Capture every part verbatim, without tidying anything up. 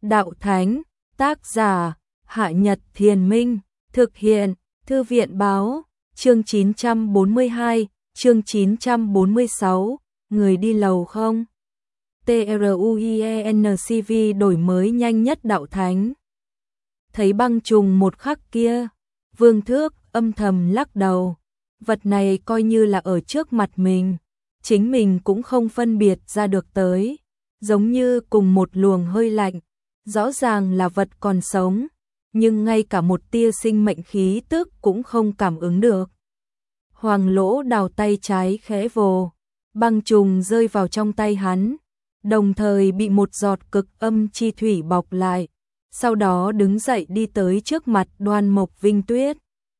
Đạo Thánh, tác giả, Hạ Nhật Thiền Minh, thực hiện, Thư viện Báo, chương chín trăm bốn mươi hai, chương chín trăm bốn mươi sáu, người đi lầu không? TRUIENCV đổi mới nhanh nhất Đạo Thánh. Thấy băng trùng một khắc kia, Vương Thước âm thầm lắc đầu, vật này coi như là ở trước mặt mình, chính mình cũng không phân biệt ra được tới, giống như cùng một luồng hơi lạnh, rõ ràng là vật còn sống, nhưng ngay cả một tia sinh mệnh khí tức cũng không cảm ứng được. Hoàng Lỗ Đào tay trái khẽ vồ, băng trùng rơi vào trong tay hắn, đồng thời bị một giọt cực âm chi thủy bọc lại, sau đó đứng dậy đi tới trước mặt Đoan Mộc Vinh Tuyết.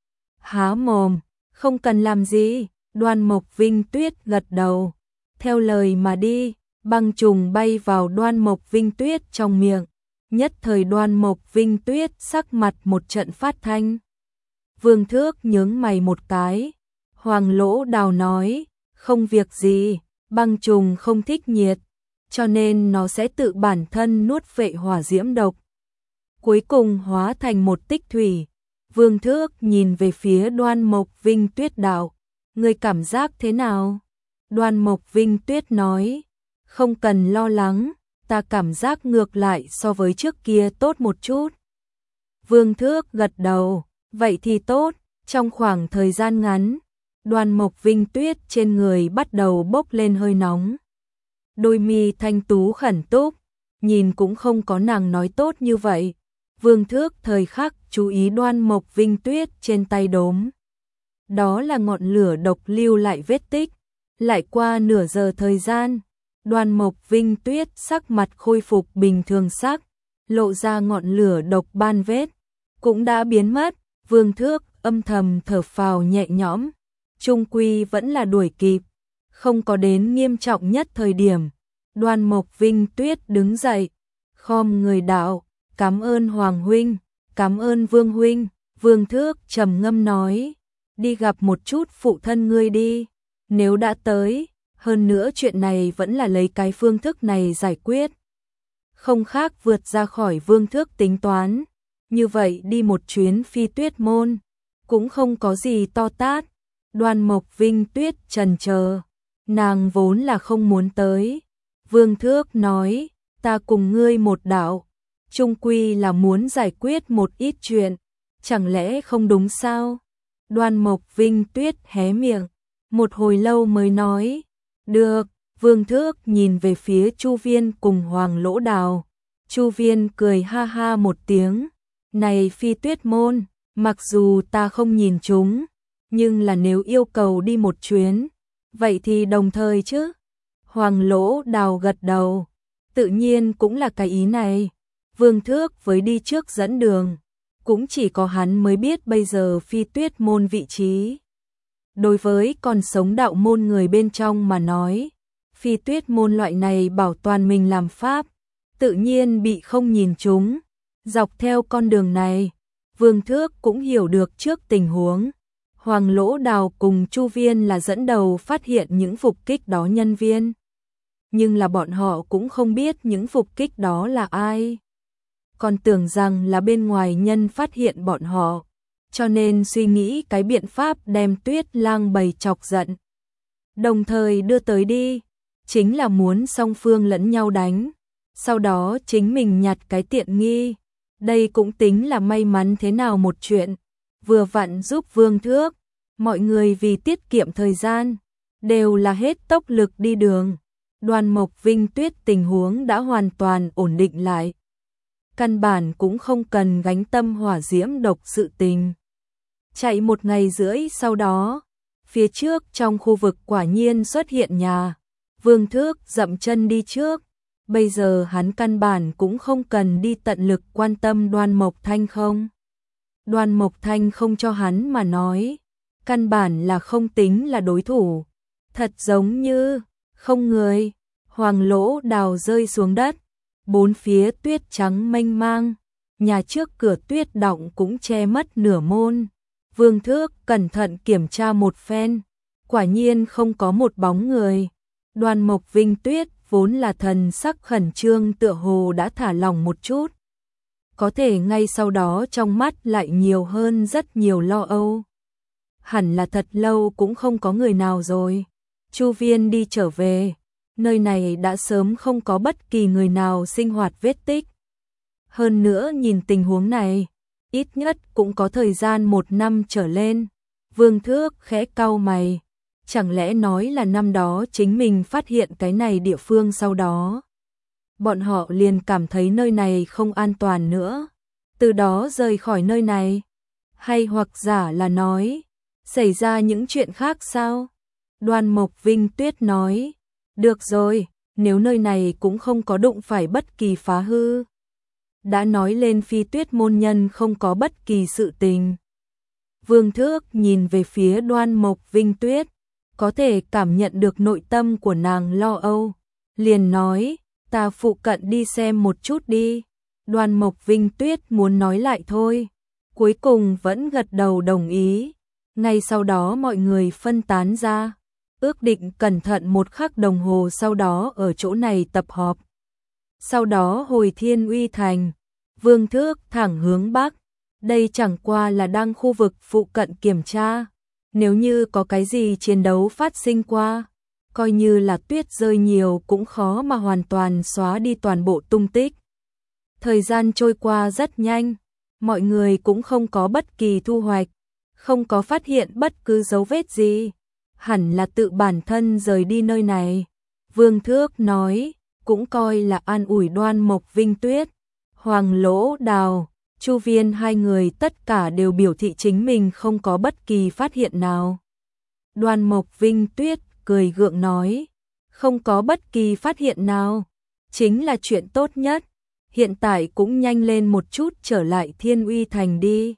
Há mồm, không cần làm gì, Đoan Mộc Vinh Tuyết gật đầu, theo lời mà đi, băng trùng bay vào Đoan Mộc Vinh Tuyết trong miệng, nhất thời Đoan Mộc Vinh Tuyết sắc mặt một trận phát thanh. Vương Thước nhướng mày một cái, Hoàng Lỗ Đào nói, không việc gì, băng trùng không thích nhiệt, cho nên nó sẽ tự bản thân nuốt vệ hỏa diễm độc, cuối cùng hóa thành một tích thủy. Vương Thước nhìn về phía Đoan Mộc Vinh Tuyết đạo, người cảm giác thế nào? Đoan Mộc Vinh Tuyết nói, không cần lo lắng, ta cảm giác ngược lại so với trước kia tốt một chút. Vương Thước gật đầu, vậy thì tốt. Trong khoảng thời gian ngắn, Đoan Mộc Vinh Tuyết trên người bắt đầu bốc lên hơi nóng. Đôi mi thanh tú khẩn túc, nhìn cũng không có nàng nói tốt như vậy. Vương Thước thời khắc chú ý Đoan Mộc Vinh Tuyết trên tay đốm. Đó là ngọn lửa độc lưu lại vết tích. Lại qua nửa giờ thời gian, Đoan Mộc Vinh Tuyết sắc mặt khôi phục bình thường sắc, lộ ra ngọn lửa độc ban vết, cũng đã biến mất. Vương Thước âm thầm thở phào nhẹ nhõm, chung quy vẫn là đuổi kịp, không có đến nghiêm trọng nhất thời điểm. Đoan Mộc Vinh Tuyết đứng dậy, khom người đạo, cảm ơn Hoàng huynh, cảm ơn Vương huynh. Vương Thước trầm ngâm nói, đi gặp một chút phụ thân ngươi đi, nếu đã tới, hơn nữa chuyện này vẫn là lấy cái phương thức này giải quyết, không khác vượt ra khỏi Vương Thước tính toán. Như vậy đi một chuyến Phi Tuyết môn, cũng không có gì to tát. Đoan Mộc Vinh Tuyết chần chờ, nàng vốn là không muốn tới. Vương Thước nói, ta cùng ngươi một đạo, chung quy là muốn giải quyết một ít chuyện, chẳng lẽ không đúng sao? Đoan Mộc Vinh Tuyết hé miệng, một hồi lâu mới nói, được. Vương Thước nhìn về phía Chu Viên cùng Hoàng Lỗ Đào, Chu Viên cười ha ha một tiếng, này Phi Tuyết môn, mặc dù ta không nhìn chúng, nhưng là nếu yêu cầu đi một chuyến, vậy thì đồng thời chứ. Hoàng Lỗ Đào gật đầu, tự nhiên cũng là cái ý này. Vương Thước với đi trước dẫn đường, cũng chỉ có hắn mới biết bây giờ Phi Tuyết môn vị trí. Đối với còn sống đạo môn người bên trong mà nói, Phi Tuyết môn loại này bảo toàn mình làm pháp, tự nhiên bị không nhìn chúng. Dọc theo con đường này, Vương Thước cũng hiểu được trước tình huống. Hoàng Lỗ Đào cùng Chu Viên là dẫn đầu phát hiện những phục kích đó nhân viên. Nhưng là bọn họ cũng không biết những phục kích đó là ai. Còn tưởng rằng là bên ngoài nhân phát hiện bọn họ, cho nên suy nghĩ cái biện pháp đem Tuyết Lang bầy chọc giận, đồng thời đưa tới đi, chính là muốn song phương lẫn nhau đánh, sau đó chính mình nhặt cái tiện nghi. Đây cũng tính là may mắn thế nào một chuyện, vừa vặn giúp Vương Thước, mọi người vì tiết kiệm thời gian, đều là hết tốc lực đi đường. Đoan Mộc Vinh Tuyết tình huống đã hoàn toàn ổn định lại, căn bản cũng không cần gánh tâm hỏa diễm độc sự tình. Chạy một ngày rưỡi sau đó, phía trước trong khu vực quả nhiên xuất hiện nhà. Vương Thước dậm chân đi trước. Bây giờ hắn căn bản cũng không cần đi tận lực quan tâm Đoan Mộc Thanh không. Đoan Mộc Thanh không cho hắn mà nói, căn bản là không tính là đối thủ. Thật giống như không người. Hoàng Lỗ Đào rơi xuống đất, bốn phía tuyết trắng mênh mang, nhà trước cửa tuyết đọng cũng che mất nửa môn. Vương Thước cẩn thận kiểm tra một phen, quả nhiên không có một bóng người. Đoan Mộc Vinh Tuyết vốn là thần sắc khẩn trương tựa hồ đã thả lỏng một chút. Có thể ngay sau đó trong mắt lại nhiều hơn rất nhiều lo âu. Hẳn là thật lâu cũng không có người nào rồi. Chu Viên đi trở về, nơi này đã sớm không có bất kỳ người nào sinh hoạt vết tích. Hơn nữa nhìn tình huống này, ít nhất cũng có thời gian một năm trở lên. Vương Thước khẽ cau mày, chẳng lẽ nói là năm đó chính mình phát hiện cái này địa phương sau đó. Bọn họ liền cảm thấy nơi này không an toàn nữa, từ đó rời khỏi nơi này. Hay hoặc giả là nói, xảy ra những chuyện khác sao? Đoan Mộc Vinh Tuyết nói, được rồi, nếu nơi này cũng không có đụng phải bất kỳ phá hư. Đã nói lên Phi Tuyết môn nhân không có bất kỳ sự tình. Vương Thước nhìn về phía Đoan Mộc Vinh Tuyết, có thể cảm nhận được nội tâm của nàng lo âu. Liền nói, ta phụ cận đi xem một chút đi. Đoan Mộc Vinh Tuyết muốn nói lại thôi, cuối cùng vẫn gật đầu đồng ý. Ngay sau đó mọi người phân tán ra, ước định cẩn thận một khắc đồng hồ sau đó ở chỗ này tập họp. Sau đó hồi Thiên Uy Thành, Vương Thước thẳng hướng Bắc, đây chẳng qua là đang khu vực phụ cận kiểm tra. Nếu như có cái gì chiến đấu phát sinh qua, coi như là tuyết rơi nhiều cũng khó mà hoàn toàn xóa đi toàn bộ tung tích. Thời gian trôi qua rất nhanh, mọi người cũng không có bất kỳ thu hoạch, không có phát hiện bất cứ dấu vết gì. Hẳn là tự bản thân rời đi nơi này. Vương Thước nói, cũng coi là an ủi Đoan Mộc Vinh Tuyết. Hoàng Lỗ Đào, Chu Viên hai người tất cả đều biểu thị chính mình không có bất kỳ phát hiện nào. Đoan Mộc Vinh Tuyết cười gượng nói, không có bất kỳ phát hiện nào, chính là chuyện tốt nhất. Hiện tại cũng nhanh lên một chút trở lại Thiên Uy Thành đi.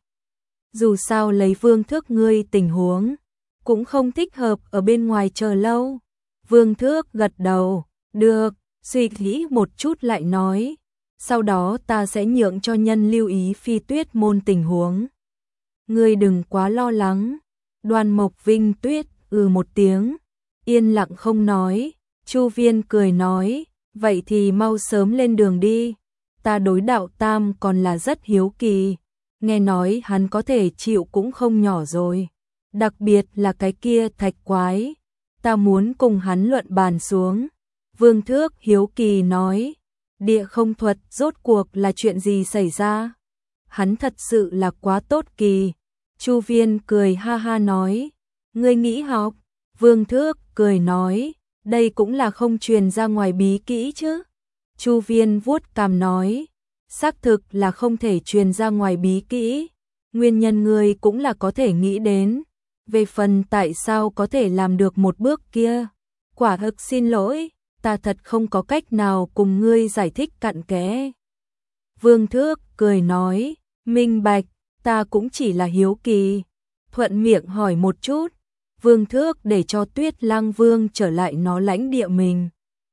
Dù sao lấy Vương Thước ngươi tình huống, cũng không thích hợp ở bên ngoài chờ lâu. Vương Thước gật đầu, được, suy nghĩ một chút lại nói. Sau đó ta sẽ nhượng cho nhân lưu ý Phi Tuyết môn tình huống. Ngươi đừng quá lo lắng. Đoan Mộc Vinh Tuyết ừ một tiếng, yên lặng không nói. Chu Viên cười nói, vậy thì mau sớm lên đường đi. Ta đối Đạo Tam còn là rất hiếu kỳ, nghe nói hắn có thể chịu cũng không nhỏ rồi. Đặc biệt là cái kia thạch quái, ta muốn cùng hắn luận bàn xuống. Vương Thước hiếu kỳ nói, địa không thuật rốt cuộc là chuyện gì xảy ra? Hắn thật sự là quá tốt kỳ. Chu Viên cười ha ha nói, ngươi nghĩ học? Vương Thước cười nói, đây cũng là không truyền ra ngoài bí kỹ chứ. Chu Viên vuốt cằm nói, xác thực là không thể truyền ra ngoài bí kỹ. Nguyên nhân ngươi cũng là có thể nghĩ đến. Về phần tại sao có thể làm được một bước kia, quả thực xin lỗi, ta thật không có cách nào cùng ngươi giải thích cặn kẽ. Vương Thước cười nói, minh bạch, ta cũng chỉ là hiếu kỳ. Thuận miệng hỏi một chút. Vương Thước để cho Tuyết Lăng Vương trở lại nó lãnh địa mình.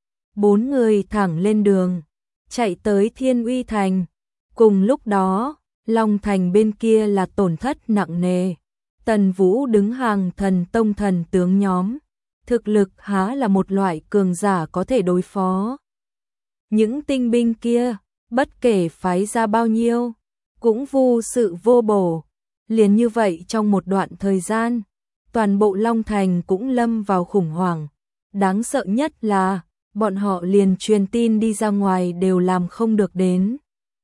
Bốn người thẳng lên đường, chạy tới Thiên Uy Thành. Cùng lúc đó, Long Thành bên kia là tổn thất nặng nề. Tần Vũ đứng hàng thần tông thần tướng nhóm. Thực lực há là một loại cường giả có thể đối phó. Những tinh binh kia, bất kể phái ra bao nhiêu, cũng vô sự vô bổ. Liền như vậy trong một đoạn thời gian, toàn bộ Long Thành cũng lâm vào khủng hoảng. Đáng sợ nhất là, bọn họ liền truyền tin đi ra ngoài đều làm không được đến.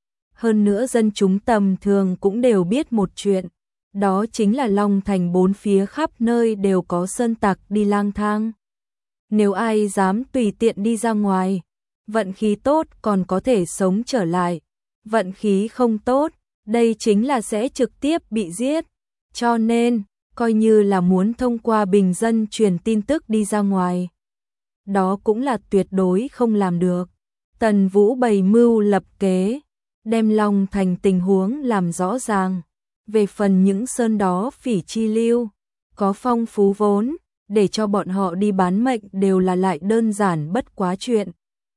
Hơn nữa dân chúng tầm thường cũng đều biết một chuyện. Đó chính là Long Thành bốn phía khắp nơi đều có sơn tặc đi lang thang. Nếu ai dám tùy tiện đi ra ngoài, vận khí tốt còn có thể sống trở lại. Vận khí không tốt, đây chính là sẽ trực tiếp bị giết. Cho nên, coi như là muốn thông qua bình dân truyền tin tức đi ra ngoài, đó cũng là tuyệt đối không làm được. Tần Vũ bày mưu lập kế, đem Long Thành tình huống làm rõ ràng. Về phần những sơn đó phỉ chi lưu, có phong phú vốn, để cho bọn họ đi bán mệnh đều là lại đơn giản bất quá chuyện.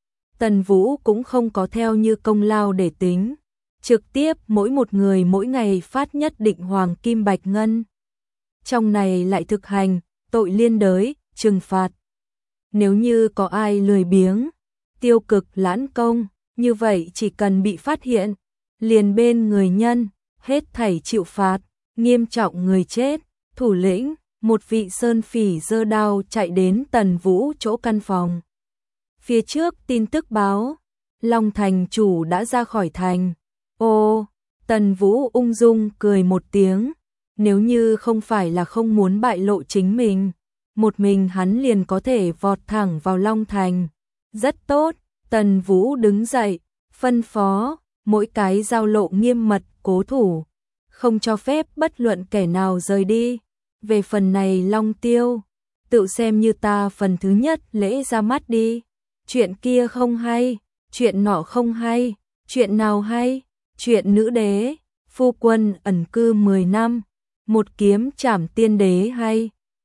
Tần Vũ cũng không có theo như công lao để tính, trực tiếp mỗi một người mỗi ngày phát nhất định hoàng kim bạch ngân. Trong này lại thực hành, tội liên đới, trừng phạt. Nếu như có ai lười biếng, tiêu cực lãn công, như vậy chỉ cần bị phát hiện, liền bên người nhân, hết thảy chịu phạt, nghiêm trọng người chết, thủ lĩnh, một vị sơn phỉ giơ đao chạy đến Tần Vũ chỗ căn phòng. Phía trước tin tức báo, Long thành chủ đã ra khỏi thành. Ô, Tần Vũ ung dung cười một tiếng, nếu như không phải là không muốn bại lộ chính mình, một mình hắn liền có thể vọt thẳng vào Long thành. Rất tốt, Tần Vũ đứng dậy, phân phó, mỗi cái giao lộ nghiêm mật cố thủ, không cho phép bất luận kẻ nào rời đi. Về phần này Long Tiêu, tự xem như ta phần thứ nhất lễ ra mắt đi. Chuyện kia không hay, chuyện nọ không hay, chuyện nào hay? Chuyện nữ đế, phu quân ẩn cư mười năm, một kiếm trảm tiên đế hay.